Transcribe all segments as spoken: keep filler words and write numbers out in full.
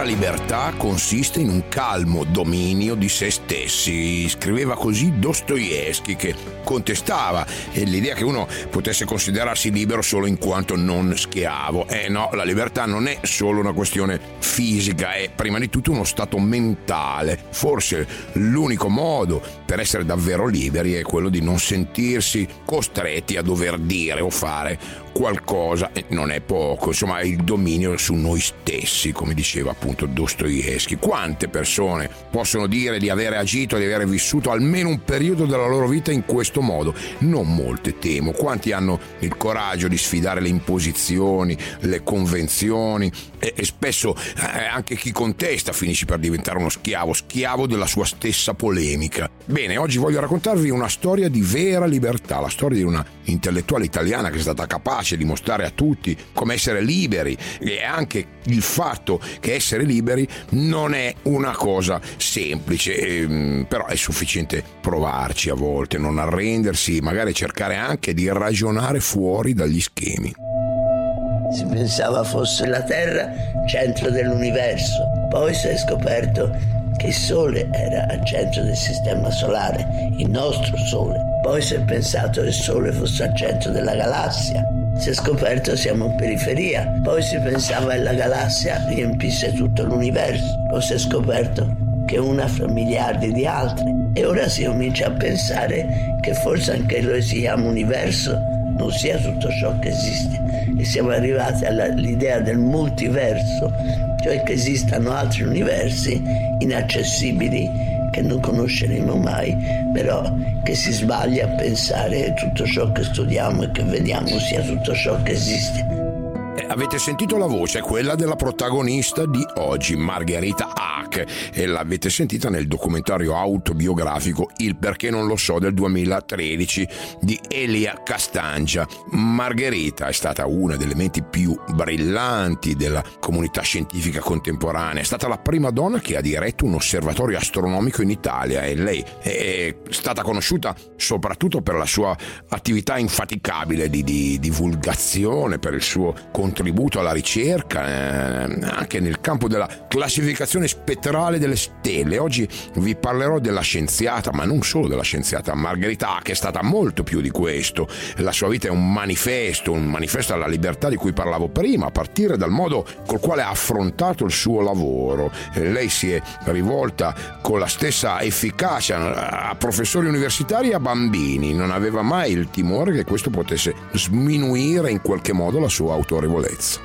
vera libertà consiste in un calmo dominio di se stessi, scriveva così Dostoevskij, che contestava l'idea che uno potesse considerarsi libero solo in quanto non schiavo. Eh no, la libertà non è solo una questione fisica, è prima di tutto uno stato mentale. Forse l'unico modo per essere davvero liberi è quello di non sentirsi costretti a dover dire o fare qualcosa, e non è poco, insomma, è il dominio su noi stessi, come diceva appunto Dostoevskij. Quante persone possono dire di avere agito, di avere vissuto almeno un periodo della loro vita in questo modo? Non molte, temo. Quanti hanno il coraggio di sfidare le imposizioni, le convenzioni, e, e spesso eh, anche chi contesta finisce per diventare uno schiavo, schiavo della sua stessa polemica. Bene, oggi voglio raccontarvi una storia di vera libertà, la storia di una intellettuale italiana che è stata capace di mostrare a tutti come essere liberi, e anche il fatto che essere liberi non è una cosa semplice, ehm, però è sufficiente provarci a volte, non arrendersi, magari cercare anche di ragionare fuori dagli schemi. Si pensava fosse la Terra centro dell'universo, poi si è scoperto che il Sole era al centro del sistema solare, il nostro Sole. Poi si è pensato che il Sole fosse al centro della galassia. Si è scoperto che siamo in periferia. Poi si pensava che la galassia riempisse tutto l'universo. Poi si è scoperto che è una fra miliardi di altre. E ora si comincia a pensare che forse anche noi si chiama universo non sia tutto ciò che esiste. E siamo arrivati all'idea del multiverso, cioè che esistano altri universi inaccessibili che non conosceremo mai, però che si sbaglia a pensare che tutto ciò che studiamo e che vediamo sia tutto ciò che esiste. Avete sentito la voce, quella della protagonista di oggi, Margherita Hack, e l'avete sentita nel documentario autobiografico Il perché non lo so del duemilatredici di Elia Castangia. Margherita è stata una delle menti più brillanti della comunità scientifica contemporanea, è stata la prima donna che ha diretto un osservatorio astronomico in Italia, e lei è stata conosciuta soprattutto per la sua attività infaticabile di, di divulgazione, per il suo contributo alla ricerca, eh, anche nel campo della classificazione spettrale delle stelle. Oggi vi parlerò della scienziata, ma non solo della scienziata Margherita, che è stata molto più di questo. La sua vita è un manifesto, un manifesto alla libertà di cui parlavo prima, a partire dal modo col quale ha affrontato il suo lavoro. Eh, lei si è rivolta con la stessa efficacia a professori universitari e a bambini, non aveva mai il timore che questo potesse sminuire in qualche modo la sua autorevolezza.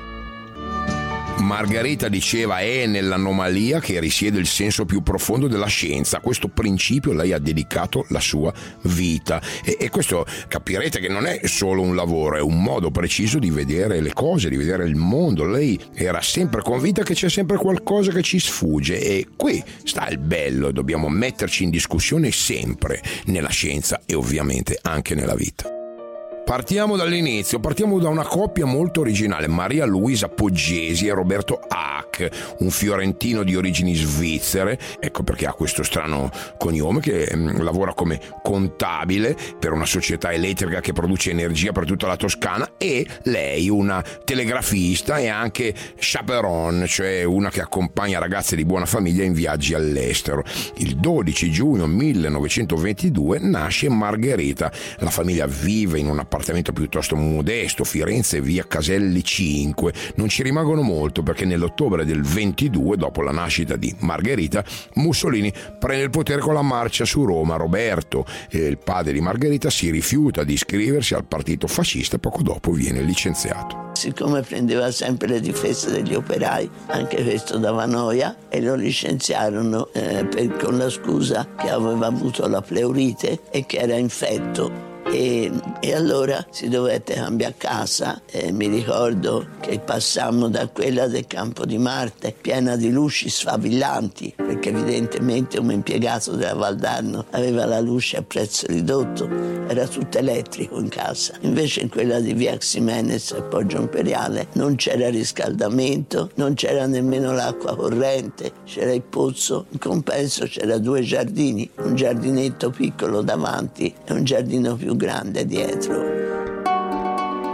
Margherita diceva: è nell'anomalia che risiede il senso più profondo della scienza. A questo principio lei ha dedicato la sua vita, e, e questo capirete che non è solo un lavoro, è un modo preciso di vedere le cose, di vedere il mondo. Lei era sempre convinta che c'è sempre qualcosa che ci sfugge, e qui sta il bello, dobbiamo metterci in discussione sempre nella scienza e ovviamente anche nella vita. Partiamo dall'inizio, partiamo da una coppia molto originale, Maria Luisa Poggesi e Roberto Hack, un fiorentino di origini svizzere, ecco perché ha questo strano cognome, che mh, lavora come contabile per una società elettrica che produce energia per tutta la Toscana, e lei una telegrafista e anche chaperone, cioè una che accompagna ragazze di buona famiglia in viaggi all'estero. Il dodici giugno millenovecentoventidue nasce Margherita. La famiglia vive in un appartamento piuttosto modesto, Firenze, via Caselli cinque. Non ci rimangono molto, perché nell'ottobre del ventidue, dopo la nascita di Margherita, Mussolini prende il potere con la marcia su Roma. Roberto, eh, il padre di Margherita, si rifiuta di iscriversi al partito fascista e poco dopo viene licenziato. Siccome prendeva sempre le difese degli operai, anche questo dava noia, e lo licenziarono eh, per, con la scusa che aveva avuto la pleurite e che era infetto. E, e allora si dovette cambiare casa, e mi ricordo che passammo da quella del Campo di Marte, piena di luci sfavillanti, perché evidentemente un impiegato della Valdarno aveva la luce a prezzo ridotto, era tutto elettrico in casa. Invece in quella di via Ximenes e Poggio Imperiale non c'era riscaldamento, non c'era nemmeno l'acqua corrente, c'era il pozzo. In compenso c'era due giardini, un giardinetto piccolo davanti e un giardino più grande dietro.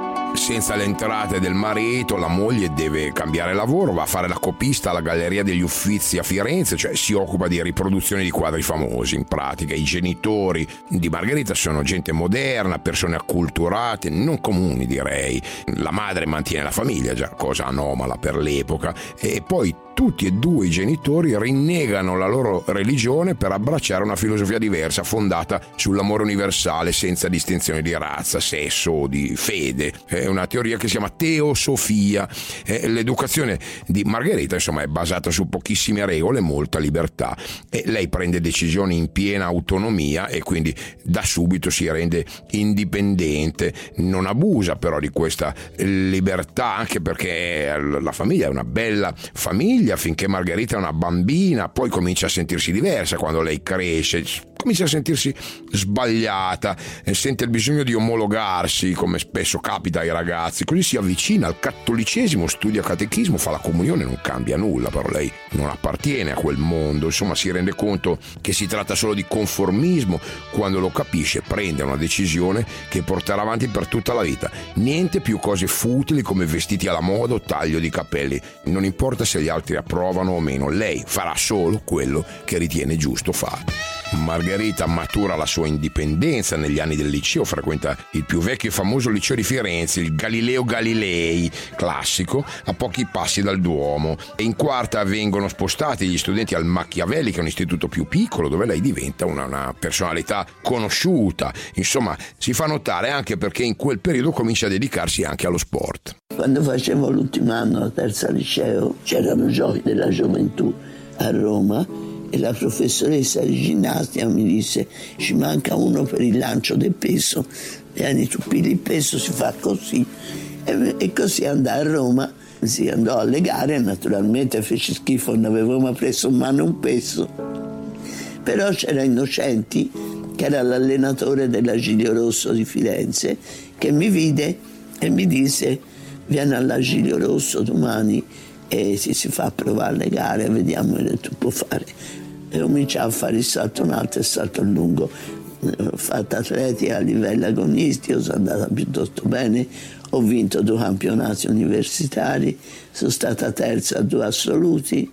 senza le entrate del marito, la moglie deve cambiare lavoro, va a fare la copista alla Galleria degli Uffizi a Firenze, cioè si occupa di riproduzioni di quadri famosi. In pratica i genitori di Margherita sono gente moderna, persone acculturate, non comuni direi. La madre mantiene la famiglia, già cosa anomala per l'epoca, e poi tutti e due i genitori rinnegano la loro religione per abbracciare una filosofia diversa, fondata sull'amore universale senza distinzione di razza, sesso o di fede. È una teoria che si chiama teosofia. L'educazione di Margherita, insomma, è basata su pochissime regole e molta libertà, e lei prende decisioni in piena autonomia e quindi da subito si rende indipendente. Non abusa però di questa libertà, anche perché la famiglia è una bella famiglia finché Margherita è una bambina, poi comincia a sentirsi diversa quando lei cresce, comincia a sentirsi sbagliata, sente il bisogno di omologarsi, come spesso capita ai ragazzi, così si avvicina al cattolicesimo, studia catechismo, fa la comunione, non cambia nulla, però lei non appartiene a quel mondo, insomma si rende conto che si tratta solo di conformismo. Quando lo capisce prende una decisione che porterà avanti per tutta la vita: niente più cose futili come vestiti alla moda o taglio di capelli, non importa se gli altri approvano o meno, lei farà solo quello che ritiene giusto fare. Margherita matura la sua indipendenza negli anni del liceo, frequenta il più vecchio e famoso liceo di Firenze, il Galileo Galilei, classico, a pochi passi dal Duomo. E in quarta vengono spostati gli studenti al Machiavelli, che è un istituto più piccolo, dove lei diventa una, una personalità conosciuta. Insomma, si fa notare anche perché in quel periodo comincia a dedicarsi anche allo sport. Quando facevo l'ultimo anno a terza liceo, c'erano giochi della gioventù a Roma, e la professoressa di ginnastica mi disse: ci manca uno per il lancio del peso, vieni tu pigli il peso, si fa così. E, e così andai a Roma, si andò alle gare, naturalmente fece schifo, non avevo mai preso in mano un peso. Però c'era Innocenti, che era l'allenatore della Giglio Rosso di Firenze, che mi vide e mi disse: vieni alla Giglio Rosso domani e si, si fa provare le gare, vediamo che tu puoi fare. E cominciavo a fare il salto in alto e il salto in lungo. Ho fatto atletica a livello agonistico, sono andata piuttosto bene, ho vinto due campionati universitari, sono stata terza a due assoluti.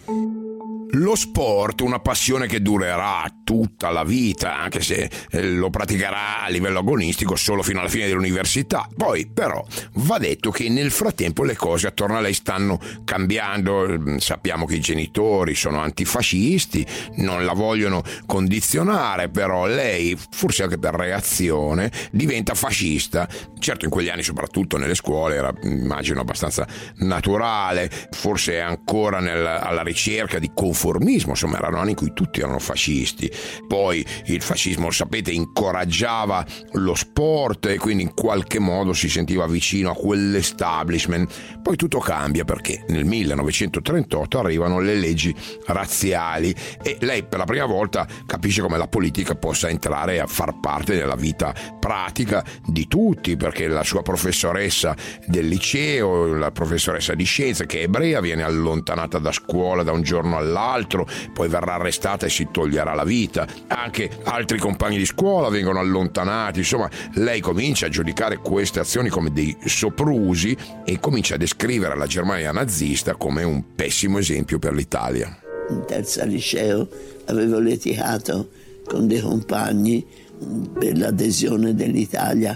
Lo sport, una passione che durerà tutta la vita, anche se lo praticherà a livello agonistico solo fino alla fine dell'università. Poi però va detto che nel frattempo le cose attorno a lei stanno cambiando. Sappiamo che i genitori sono antifascisti, non la vogliono condizionare, però lei, forse anche per reazione, diventa fascista. Certo, in quegli anni, soprattutto nelle scuole, era, immagino, abbastanza naturale, forse ancora nel, alla ricerca di conformismo, insomma erano anni in cui tutti erano fascisti. Poi il fascismo, sapete, incoraggiava lo sport e quindi in qualche modo si sentiva vicino a quell'establishment. Poi tutto cambia perché nel millenovecentotrentotto arrivano le leggi razziali e lei per la prima volta capisce come la politica possa entrare a far parte della vita pratica di tutti, perché la sua professoressa del liceo, la professoressa di scienze, che è ebrea, viene allontanata da scuola da un giorno all'altro, poi verrà arrestata e si toglierà la vita. Anche altri compagni di scuola vengono allontanati. Insomma, lei comincia a giudicare queste azioni come dei soprusi e comincia a descrivere la Germania nazista come un pessimo esempio per l'Italia. In terza liceo avevo litigato con dei compagni per l'adesione dell'Italia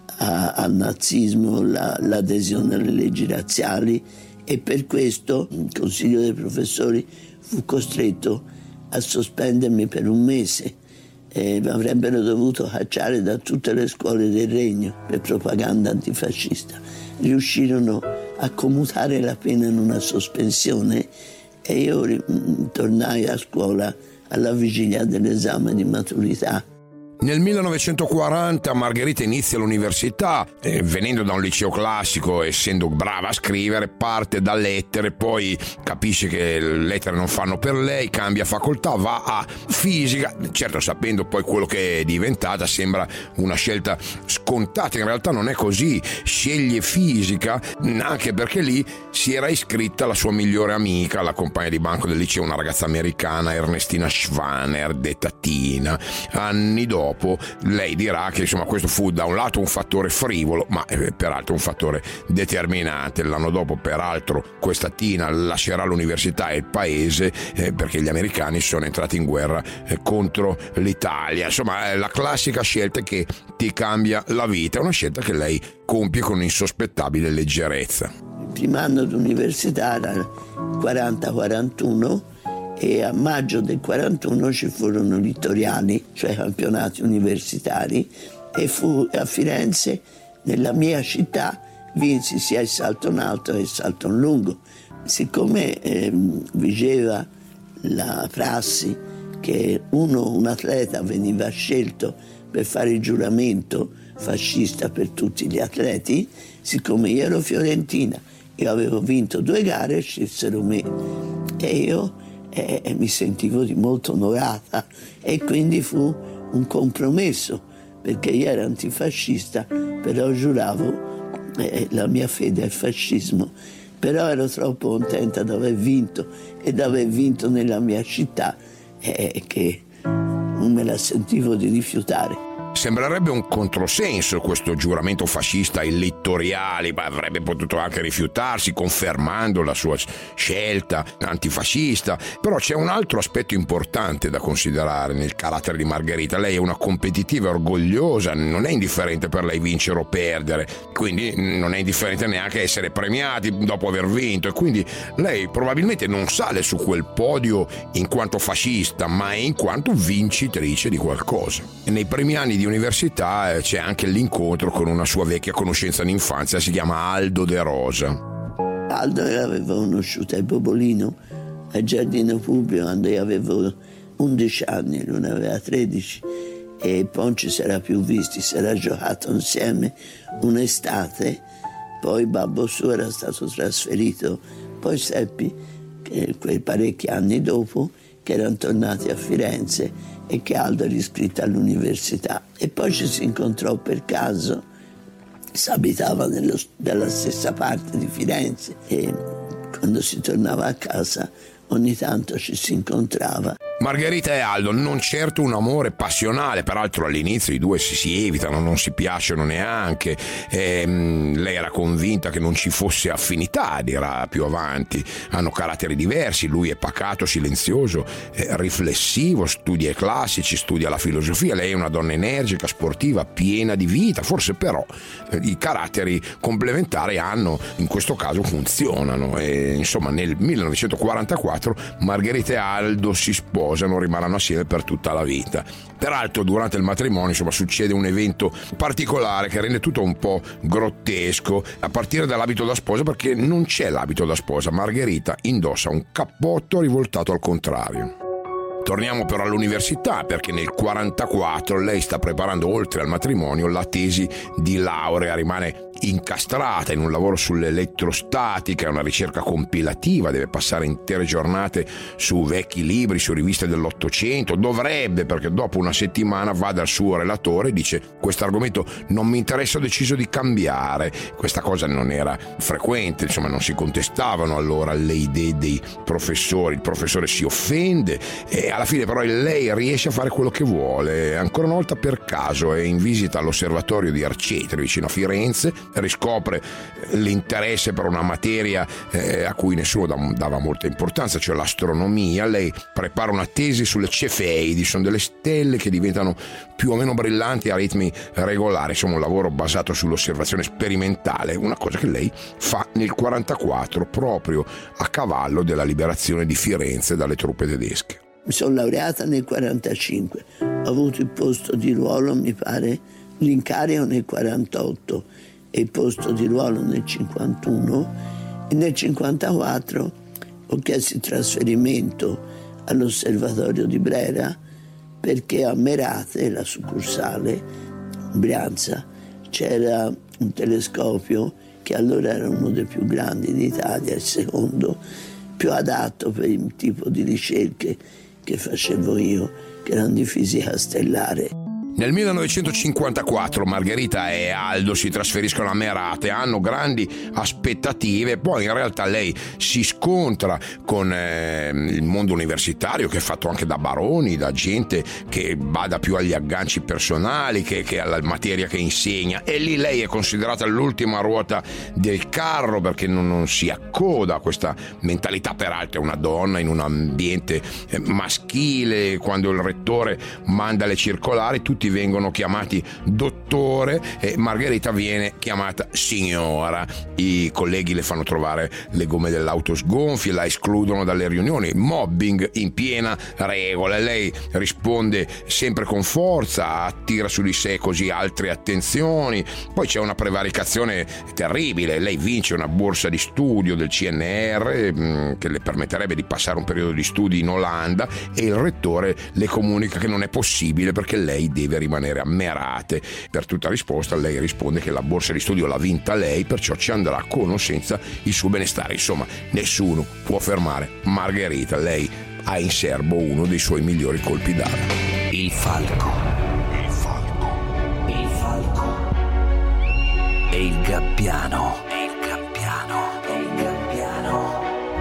a, al nazismo, la, l'adesione alle leggi razziali, e per questo il Consiglio dei professori fu costretto a sospendermi per un mese e mi avrebbero dovuto cacciare da tutte le scuole del Regno per propaganda antifascista. Riuscirono a commutare la pena in una sospensione e io tornai a scuola alla vigilia dell'esame di maturità. Nel millenovecentoquaranta Margherita inizia l'università, eh, venendo da un liceo classico, essendo brava a scrivere, parte da lettere, poi capisce che le lettere non fanno per lei, cambia facoltà, va a fisica. Certo, sapendo poi quello che è diventata, sembra una scelta scontata, in realtà non è così. Sceglie fisica anche perché lì si era iscritta la sua migliore amica, la compagna di banco del liceo, una ragazza americana, Ernestina Schwaner, detta Tina. Anni dopo dopo lei dirà che insomma questo fu da un lato un fattore frivolo, ma eh, peraltro un fattore determinante. L'anno dopo peraltro questa Tina lascerà l'università e il paese eh, perché gli americani sono entrati in guerra eh, contro l'Italia. Insomma è la classica scelta che ti cambia la vita, è una scelta che lei compie con insospettabile leggerezza. Il primo anno d'università era quaranta quarantuno e a maggio del quarantuno ci furono littoriali, cioè campionati universitari, e fu a Firenze, nella mia città, vinsi sia il salto in alto che il salto in lungo. Siccome eh, vigeva la prassi che uno, un atleta veniva scelto per fare il giuramento fascista per tutti gli atleti, siccome io ero fiorentina, io avevo vinto due gare, scelsero me e io eh, mi sentivo di molto onorata, e quindi fu un compromesso, perché io ero antifascista, però giuravo eh, la mia fede al fascismo. Però ero troppo contenta di aver vinto e di aver vinto nella mia città eh, che non me la sentivo di rifiutare. Sembrerebbe un controsenso questo giuramento fascista ai littoriali, ma avrebbe potuto anche rifiutarsi, confermando la sua scelta antifascista. Però c'è un altro aspetto importante da considerare nel carattere di Margherita. Lei è una competitiva orgogliosa, non è indifferente per lei vincere o perdere, quindi non è indifferente neanche essere premiati dopo aver vinto, e quindi lei probabilmente non sale su quel podio in quanto fascista, ma in quanto vincitrice di qualcosa. E nei primi anni di università c'è anche l'incontro con una sua vecchia conoscenza d'infanzia, si chiama Aldo De Rosa. Aldo l'avevo conosciuto a Bobolino, al giardino pubblico, quando io avevo undici anni, lui ne aveva tredici, e poi non ci si era più visti, si era giocato insieme un'estate, poi babbo suo era stato trasferito, poi seppi che quei parecchi anni dopo che erano tornati a Firenze e che Aldo era iscritto all'università, e poi ci si incontrò per caso, si abitava nello, dalla stessa parte di Firenze, e quando si tornava a casa ogni tanto ci si incontrava. Margherita e Aldo, non certo un amore passionale, peraltro all'inizio i due si, si evitano, non si piacciono neanche, ehm, lei era convinta che non ci fosse affinità, dirà più avanti, hanno caratteri diversi, lui è pacato, silenzioso, eh, riflessivo, studia i classici, studia la filosofia, lei è una donna energica, sportiva, piena di vita, forse però eh, i caratteri complementari hanno, in questo caso funzionano, e insomma nel millenovecentoquarantaquattro Margherita e Aldo si sposano, rimarranno assieme per tutta la vita. Peraltro durante il matrimonio insomma succede un evento particolare che rende tutto un po' grottesco, a partire dall'abito da sposa, perché non c'è l'abito da sposa. Margherita indossa un cappotto rivoltato al contrario. Torniamo però all'università, perché nel quarantaquattro lei sta preparando, oltre al matrimonio, la tesi di laurea, rimane incastrata in un lavoro sull'elettrostatica, è una ricerca compilativa, deve passare intere giornate su vecchi libri, su riviste dell'Ottocento, dovrebbe, perché dopo una settimana va dal suo relatore e dice: questo argomento non mi interessa, ho deciso di cambiare. Questa cosa non era frequente, insomma non si contestavano allora le idee dei professori, il professore si offende e alla fine però lei riesce a fare quello che vuole. Ancora una volta per caso è in visita all'osservatorio di Arcetri vicino a Firenze, riscopre l'interesse per una materia eh, a cui nessuno dava molta importanza, cioè l'astronomia. Lei prepara una tesi sulle cefeidi, sono delle stelle che diventano più o meno brillanti a ritmi regolari, insomma un lavoro basato sull'osservazione sperimentale, una cosa che lei fa nel quarantaquattro, proprio a cavallo della liberazione di Firenze dalle truppe tedesche. Mi sono laureata nel quarantacinque, ho avuto il posto di ruolo, mi pare, l'incarico nel quarantotto e il posto di ruolo nel cinquantuno, e nel cinquantaquattro ho chiesto il trasferimento all'osservatorio di Brera, perché a Merate, la succursale, Brianza, c'era un telescopio che allora era uno dei più grandi d'Italia, il secondo, più adatto per il tipo di ricerche che facevo io, che erano di fisica stellare. Nel millenovecentocinquantaquattro Margherita e Aldo si trasferiscono a Merate, hanno grandi aspettative, poi in realtà lei si scontra con eh, il mondo universitario, che è fatto anche da baroni, da gente che bada più agli agganci personali che, che alla materia che insegna, e lì lei è considerata l'ultima ruota del carro perché non, non si accoda a questa mentalità. Peraltro è una donna in un ambiente eh, maschile, quando il rettore manda le circolari tutti vengono chiamati dottore e Margherita viene chiamata signora. I colleghi le fanno trovare le gomme dell'auto sgonfie, la escludono dalle riunioni, mobbing in piena regola. Lei risponde sempre con forza, attira su di sé così altre attenzioni. Poi c'è una prevaricazione terribile, lei vince una borsa di studio del C N R mh, che le permetterebbe di passare un periodo di studi in Olanda, e il rettore le comunica che non è possibile perché lei deve rimanere a Merate. Per tutta risposta lei risponde che la borsa di studio l'ha vinta lei, perciò ci andrà con o senza il suo benestare. Insomma, nessuno può fermare Margherita, lei ha in serbo uno dei suoi migliori colpi d'arma. Il falco. Il falco. Il falco. E il gabbiano. E il gabbiano. E il gabbiano.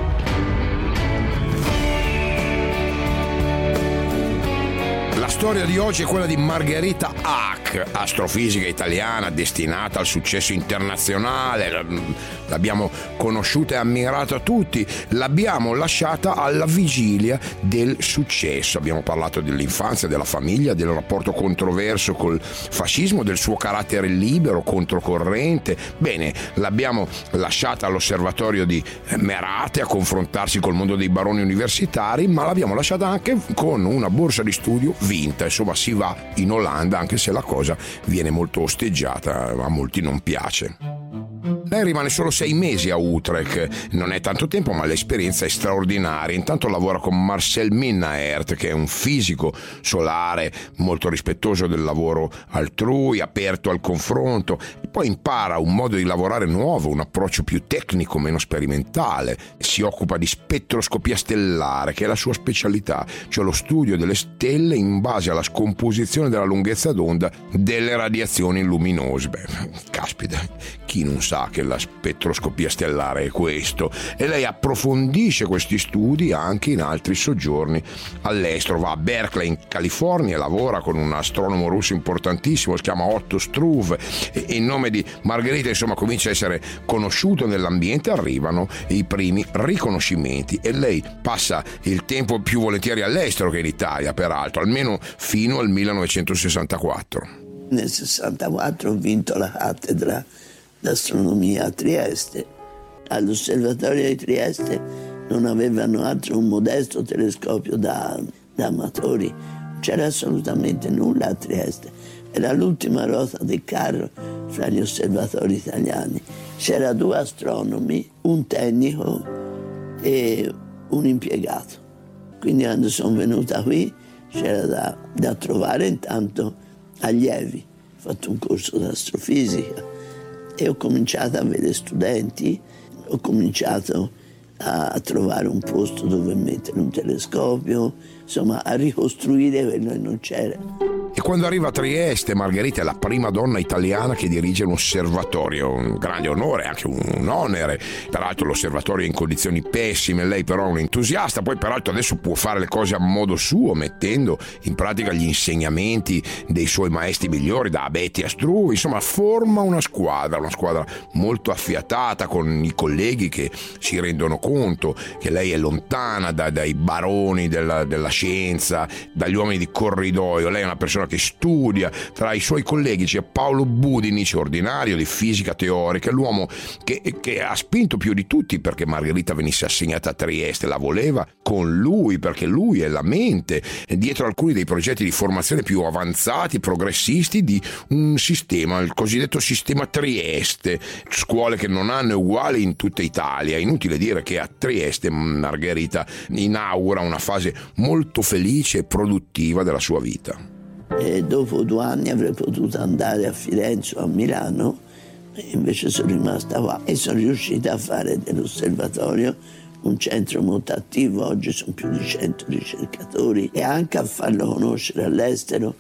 La storia di oggi è quella di Margherita Hack, astrofisica italiana destinata al successo internazionale. L'abbiamo conosciuta e ammirata tutti, l'abbiamo lasciata alla vigilia del successo. Abbiamo parlato dell'infanzia, della famiglia, del rapporto controverso col fascismo, del suo carattere libero, controcorrente. Bene, l'abbiamo lasciata all'osservatorio di Merate a confrontarsi col mondo dei baroni universitari, ma l'abbiamo lasciata anche con una borsa di studio vinta. Insomma, si va in Olanda, anche se la cosa viene molto osteggiata, a molti non piace. Lei rimane solo sei mesi a Utrecht, non è tanto tempo, ma l'esperienza è straordinaria. Intanto lavora con Marcel Minnaert, che è un fisico solare molto rispettoso del lavoro altrui, aperto al confronto, e poi impara un modo di lavorare nuovo, un approccio più tecnico, meno sperimentale. Si occupa di spettroscopia stellare, che è la sua specialità, cioè lo studio delle stelle in base alla scomposizione della lunghezza d'onda delle radiazioni luminose. Beh, caspita, chi non sa che la spettroscopia stellare è questo? E lei approfondisce questi studi anche in altri soggiorni all'estero. Va a Berkeley in California, lavora con un astronomo russo importantissimo, si chiama Otto Struve, e in nome di Margherita insomma comincia a essere conosciuto nell'ambiente. Arrivano i primi riconoscimenti e lei passa il tempo più volentieri all'estero che in Italia, peraltro, almeno fino al millenovecentosessantaquattro. Nel sessantaquattro ho vinto la cattedra d'astronomia a Trieste. All'osservatorio di Trieste non avevano altro un modesto telescopio da, da amatori, non c'era assolutamente nulla a Trieste, era l'ultima ruota del carro fra gli osservatori italiani. C'era due astronomi, un tecnico e un impiegato. Quindi quando sono venuta qui c'era da, da trovare intanto allievi. Ho fatto un corso di astrofisica e ho cominciato a avere studenti, ho cominciato a trovare un posto dove mettere un telescopio, insomma a ricostruire quello che non c'era. E quando arriva a Trieste, Margherita è la prima donna italiana che dirige un osservatorio, un grande onore, anche un onere. Peraltro l'osservatorio è in condizioni pessime, lei però è un entusiasta, poi peraltro adesso può fare le cose a modo suo, mettendo in pratica gli insegnamenti dei suoi maestri migliori, da Abeti a Struve. Insomma, forma una squadra, una squadra molto affiatata, con i colleghi che si rendono conto che lei è lontana da, dai baroni della, della scienza, dagli uomini di corridoio. Lei è una persona che studia. Tra i suoi colleghi c'è Paolo Budinic, ordinario di fisica teorica, l'uomo che, che ha spinto più di tutti perché Margherita venisse assegnata a Trieste. La voleva con lui perché lui è la mente dietro alcuni dei progetti di formazione più avanzati, progressisti di un sistema, il cosiddetto sistema Trieste, scuole che non hanno uguali in tutta Italia. Inutile dire che a Trieste Margherita inaugura una fase molto felice e produttiva della sua vita. E dopo due anni avrei potuto andare a Firenze o a Milano, e invece sono rimasta qua e sono riuscita a fare dell'osservatorio un centro molto attivo. Oggi sono più di cento ricercatori, e anche a farlo conoscere all'estero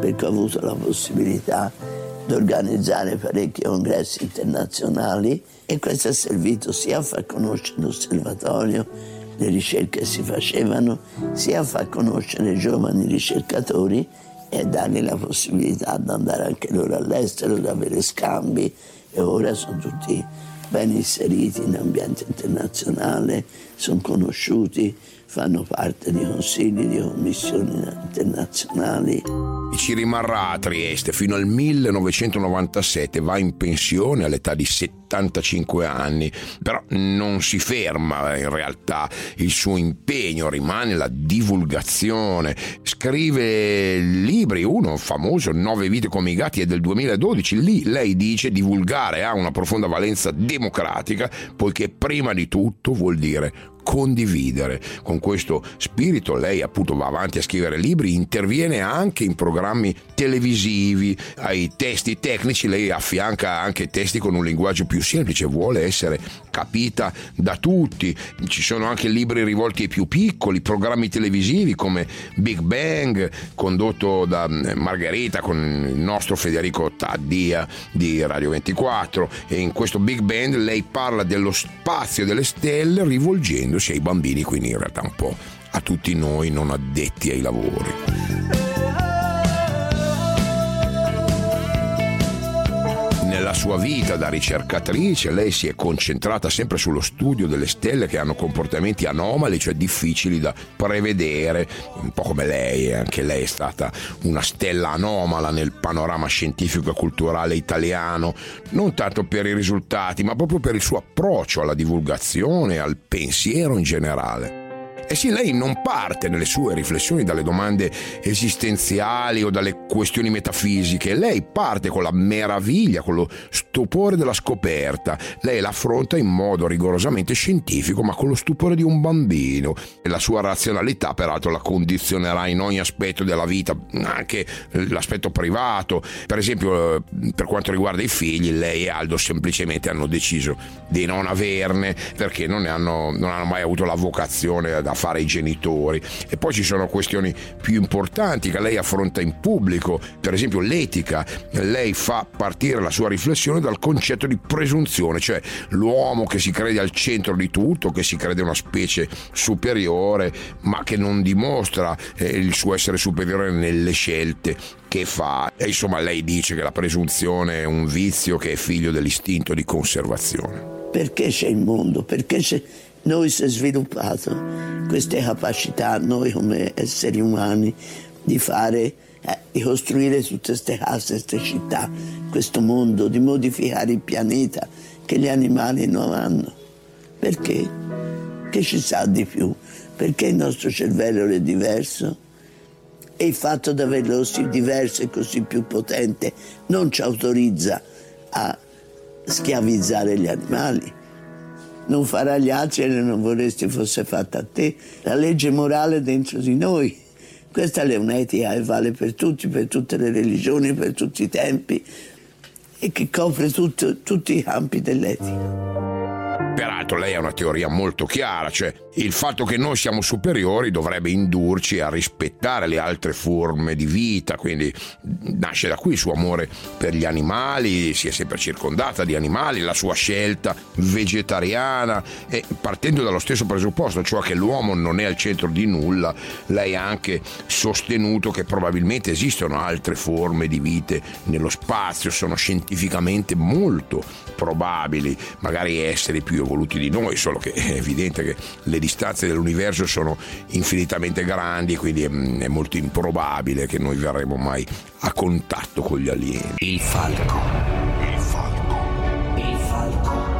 perché ho avuto la possibilità di organizzare parecchi congressi internazionali e questo ha servito sia a far conoscere l'osservatorio, le ricerche che si facevano, sia a far conoscere i giovani ricercatori e dargli la possibilità di andare anche loro all'estero, di avere scambi, e ora sono tutti ben inseriti in ambiente internazionale, sono conosciuti, fanno parte di consigli, di commissioni internazionali. Ci rimarrà a Trieste fino al millenovecentonovantasette, va in pensione all'età di settantacinque anni, però non si ferma in realtà, il suo impegno rimane la divulgazione, scrive libri, uno famoso, Nove vite come i gatti, è del duemiladodici, lì lei dice divulgare ha una profonda valenza democratica, poiché prima di tutto vuol dire condividere. Con questo spirito lei appunto va avanti a scrivere libri, interviene anche in programmi televisivi, ai testi tecnici lei affianca anche testi con un linguaggio più semplice, vuole essere capita da tutti. Ci sono anche libri rivolti ai più piccoli, programmi televisivi come Big Bang condotto da Margherita con il nostro Federico Taddia di Radio ventiquattro, e in questo Big Bang lei parla dello spazio delle stelle rivolgendo ai bambini, quindi in realtà un po' a tutti noi non addetti ai lavori. Nella sua vita da ricercatrice lei si è concentrata sempre sullo studio delle stelle che hanno comportamenti anomali, cioè difficili da prevedere, un po' come lei, anche lei è stata una stella anomala nel panorama scientifico e culturale italiano, non tanto per i risultati, ma proprio per il suo approccio alla divulgazione, al pensiero in generale. E sì, lei non parte nelle sue riflessioni dalle domande esistenziali o dalle questioni metafisiche, lei parte con la meraviglia, con lo stupore della scoperta, lei l'affronta in modo rigorosamente scientifico ma con lo stupore di un bambino, e la sua razionalità peraltro la condizionerà in ogni aspetto della vita, anche l'aspetto privato. Per esempio, per quanto riguarda i figli, lei e Aldo semplicemente hanno deciso di non averne perché non ne hanno, non hanno mai avuto la vocazione da fare i genitori. E poi ci sono questioni più importanti che lei affronta in pubblico, per esempio l'etica. Lei fa partire la sua riflessione dal concetto di presunzione, cioè l'uomo che si crede al centro di tutto, che si crede una specie superiore, ma che non dimostra eh, il suo essere superiore nelle scelte che fa. E insomma lei dice che la presunzione è un vizio che è figlio dell'istinto di conservazione. Perché c'è il mondo? Perché c'è noi si è sviluppato queste capacità, noi come esseri umani, di fare, eh, di costruire tutte queste case, queste città, questo mondo, di modificare il pianeta che gli animali non hanno. Perché? Che ci sa di più? Perché il nostro cervello è diverso e il fatto di averlo così diverso e così più potente non ci autorizza a schiavizzare gli animali. Non farà agli altri e non vorresti fosse fatta a te. La legge morale è dentro di noi. Questa è un'etica che vale per tutti, per tutte le religioni, per tutti i tempi, e che copre tutto, tutti i campi dell'etica. Peraltro lei ha una teoria molto chiara, cioè il fatto che noi siamo superiori dovrebbe indurci a rispettare le altre forme di vita, quindi nasce da qui il suo amore per gli animali, si è sempre circondata di animali, la sua scelta vegetariana, e partendo dallo stesso presupposto, cioè che l'uomo non è al centro di nulla, lei ha anche sostenuto che probabilmente esistono altre forme di vite nello spazio, sono scientificamente molto probabili, magari esseri più evoluti di noi, solo che è evidente che le distanze dell'universo sono infinitamente grandi, quindi è, è molto improbabile che noi verremo mai a contatto con gli alieni. Il falco, il falco, il falco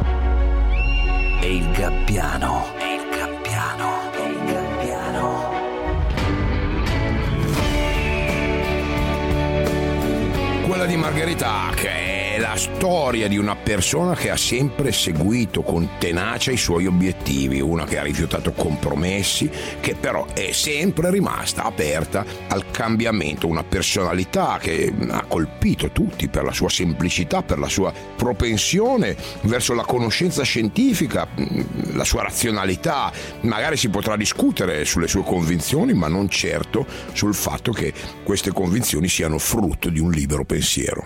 e il gabbiano, e il gabbiano, e il gabbiano. Quella di Margherita, che è è la storia di una persona che ha sempre seguito con tenacia i suoi obiettivi, una che ha rifiutato compromessi, che però è sempre rimasta aperta al cambiamento, una personalità che ha colpito tutti per la sua semplicità, per la sua propensione verso la conoscenza scientifica, la sua razionalità. Magari si potrà discutere sulle sue convinzioni, ma non certo sul fatto che queste convinzioni siano frutto di un libero pensiero.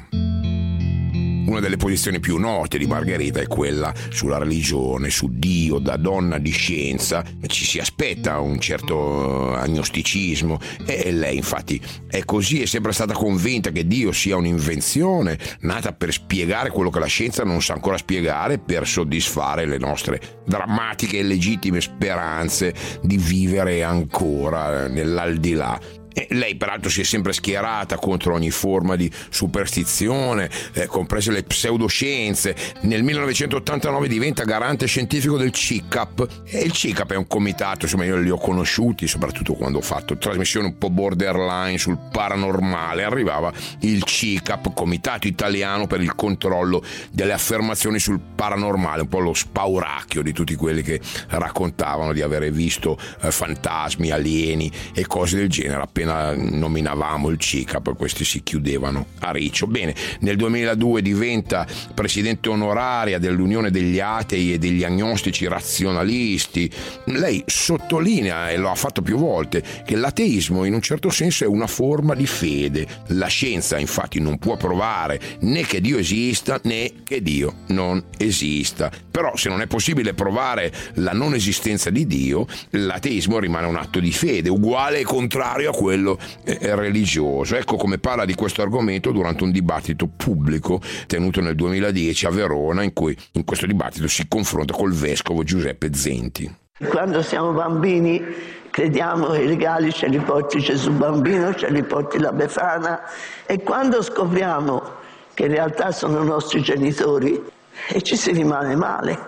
Una delle posizioni più note di Margherita è quella sulla religione, su Dio. Da donna di scienza ci si aspetta un certo agnosticismo, e lei infatti è così, è sempre stata convinta che Dio sia un'invenzione nata per spiegare quello che la scienza non sa ancora spiegare, per soddisfare le nostre drammatiche e legittime speranze di vivere ancora nell'aldilà. E lei peraltro si è sempre schierata contro ogni forma di superstizione, eh, comprese le pseudoscienze. Nel millenovecentottantanove diventa garante scientifico del C I C A P, e il C I C A P è un comitato, insomma io li ho conosciuti soprattutto quando ho fatto trasmissioni un po' borderline sul paranormale. Arrivava il C I C A P, Comitato Italiano per il Controllo delle Affermazioni sul Paranormale, un po' lo spauracchio di tutti quelli che raccontavano di avere visto eh, fantasmi, alieni e cose del genere. Appena nominavamo il C I C A P, questi si chiudevano a riccio. Bene, nel duemiladue diventa presidente onoraria dell'Unione degli Atei e degli Agnostici Razionalisti. Lei sottolinea, e lo ha fatto più volte, che l'ateismo in un certo senso è una forma di fede. La scienza infatti non può provare né che Dio esista né che Dio non esista. Però se non è possibile provare la non esistenza di Dio, l'ateismo rimane un atto di fede, uguale e contrario a quello religioso. Ecco come parla di questo argomento durante un dibattito pubblico tenuto nel duemiladieci a Verona, in cui in questo dibattito si confronta col vescovo Giuseppe Zenti. Quando siamo bambini crediamo che i regali ce li porti Gesù bambino, ce li porti la Befana, e quando scopriamo che in realtà sono i nostri genitori, e ci si rimane male,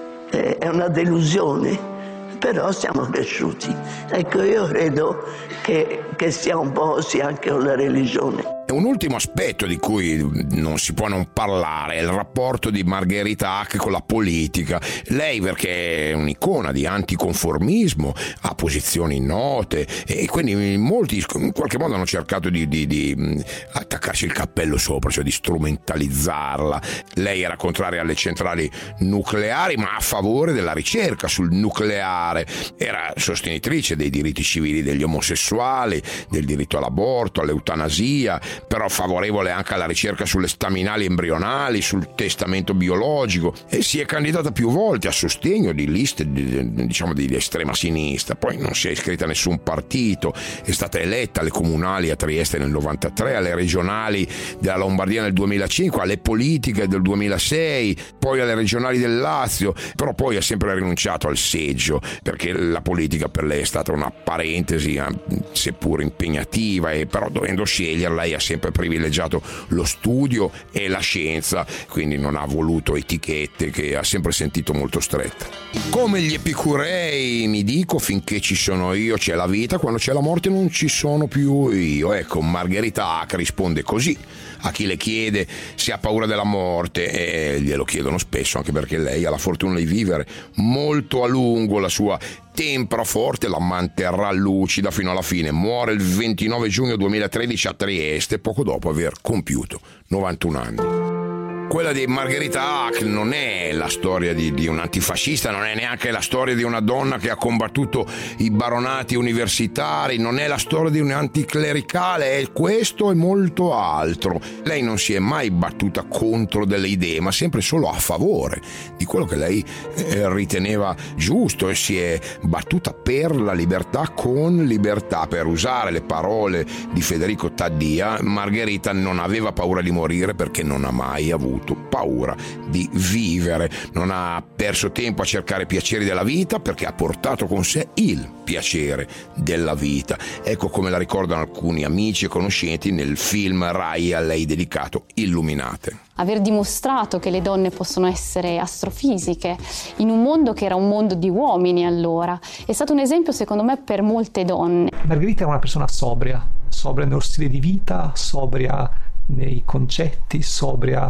è una delusione. Però siamo cresciuti. Ecco, io credo che, che sia un po' così anche con la religione. Un ultimo aspetto di cui non si può non parlare è il rapporto di Margherita Hack con la politica. Lei, perché è un'icona di anticonformismo, ha posizioni note, e quindi molti in qualche modo hanno cercato di, di, di attaccarsi il cappello sopra, cioè di strumentalizzarla. Lei era contraria alle centrali nucleari, ma a favore della ricerca sul nucleare. Era sostenitrice dei diritti civili degli omosessuali, del diritto all'aborto, all'eutanasia, però favorevole anche alla ricerca sulle staminali embrionali, sul testamento biologico, e si è candidata più volte a sostegno di liste diciamo di estrema sinistra. Poi non si è iscritta a nessun partito, è stata eletta alle comunali a Trieste nel novantatré, alle regionali della Lombardia nel duemilacinque, alle politiche del duemilasei, poi alle regionali del Lazio, però poi ha sempre rinunciato al seggio perché la politica per lei è stata una parentesi seppur impegnativa, e però dovendo scegliere lei ha sempre privilegiato lo studio e la scienza, quindi non ha voluto etichette che ha sempre sentito molto strette. Come gli epicurei mi dico: finché ci sono io c'è la vita, quando c'è la morte non ci sono più io. Ecco, Margherita Hack risponde così a chi le chiede se ha paura della morte, e glielo chiedono spesso, anche perché lei ha la fortuna di vivere molto a lungo. La sua tempra forte la manterrà lucida fino alla fine. Muore il ventinove giugno duemilatredici a Trieste, poco dopo aver compiuto novantuno anni. Quella di Margherita Hack non è la storia di, di un antifascista, non è neanche la storia di una donna che ha combattuto i baronati universitari, non è la storia di un anticlericale, è questo e molto altro. Lei non si è mai battuta contro delle idee, ma sempre solo a favore di quello che lei eh, riteneva giusto, e si è battuta per la libertà con libertà. Per usare le parole di Federico Taddia, Margherita non aveva paura di morire perché non ha mai avuto paura di vivere. Non ha perso tempo a cercare piaceri della vita perché ha portato con sé il piacere della vita. Ecco come la ricordano alcuni amici e conoscenti nel film Rai a lei dedicato Illuminate. Aver dimostrato che le donne possono essere astrofisiche in un mondo che era un mondo di uomini allora è stato un esempio secondo me per molte donne. Margherita era una persona sobria, sobria nello stile di vita, sobria nei concetti, sobria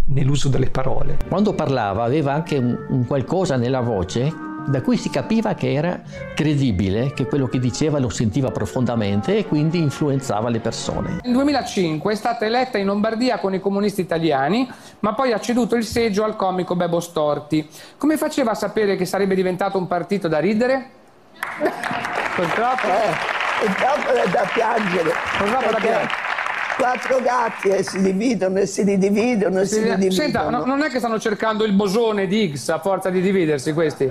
nell'uso delle parole. Quando parlava aveva anche un, un qualcosa nella voce da cui si capiva che era credibile, che quello che diceva lo sentiva profondamente e quindi influenzava le persone. Nel duemilacinque è stata eletta in Lombardia con i comunisti italiani, ma poi ha ceduto il seggio al comico Bebo Storti. Come faceva a sapere che sarebbe diventato un partito da ridere? Purtroppo è, purtroppo è da piangere. Purtroppo da piangere. Quattro gatti e si dividono e si ridividono e si, si ridividono. Senta, no, non è che stanno cercando il bosone di Higgs a forza di dividersi questi?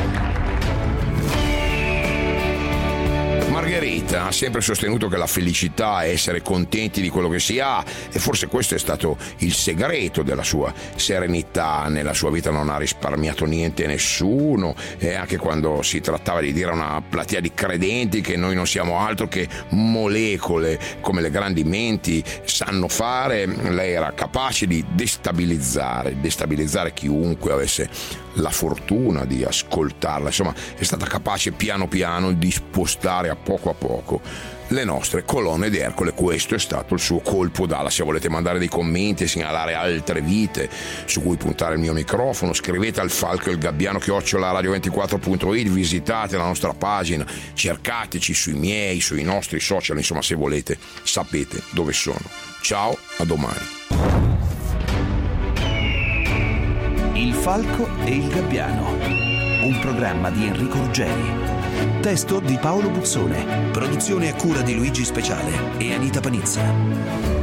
Margherita ha sempre sostenuto che la felicità è essere contenti di quello che si ha, e forse questo è stato il segreto della sua serenità. Nella sua vita non ha risparmiato niente a nessuno, e anche quando si trattava di dire a una platea di credenti che noi non siamo altro che molecole, come le grandi menti sanno fare, lei era capace di destabilizzare, destabilizzare chiunque avesse la fortuna di ascoltarla. Insomma, è stata capace piano piano di spostare a poco a poco le nostre colonne d'Ercole. Questo è stato il suo colpo d'ala. Se volete mandare dei commenti e segnalare altre vite su cui puntare il mio microfono, scrivete al falco il gabbiano chiocciola radio ventiquattro punto it, visitate la nostra pagina, cercateci sui miei, sui nostri social, insomma, se volete sapete dove sono. Ciao, a domani. Il falco e il gabbiano, un programma di Enrico Ruggeri. Testo di Paolo Buzzone, produzione a cura di Luigi Speciale e Anita Panizza.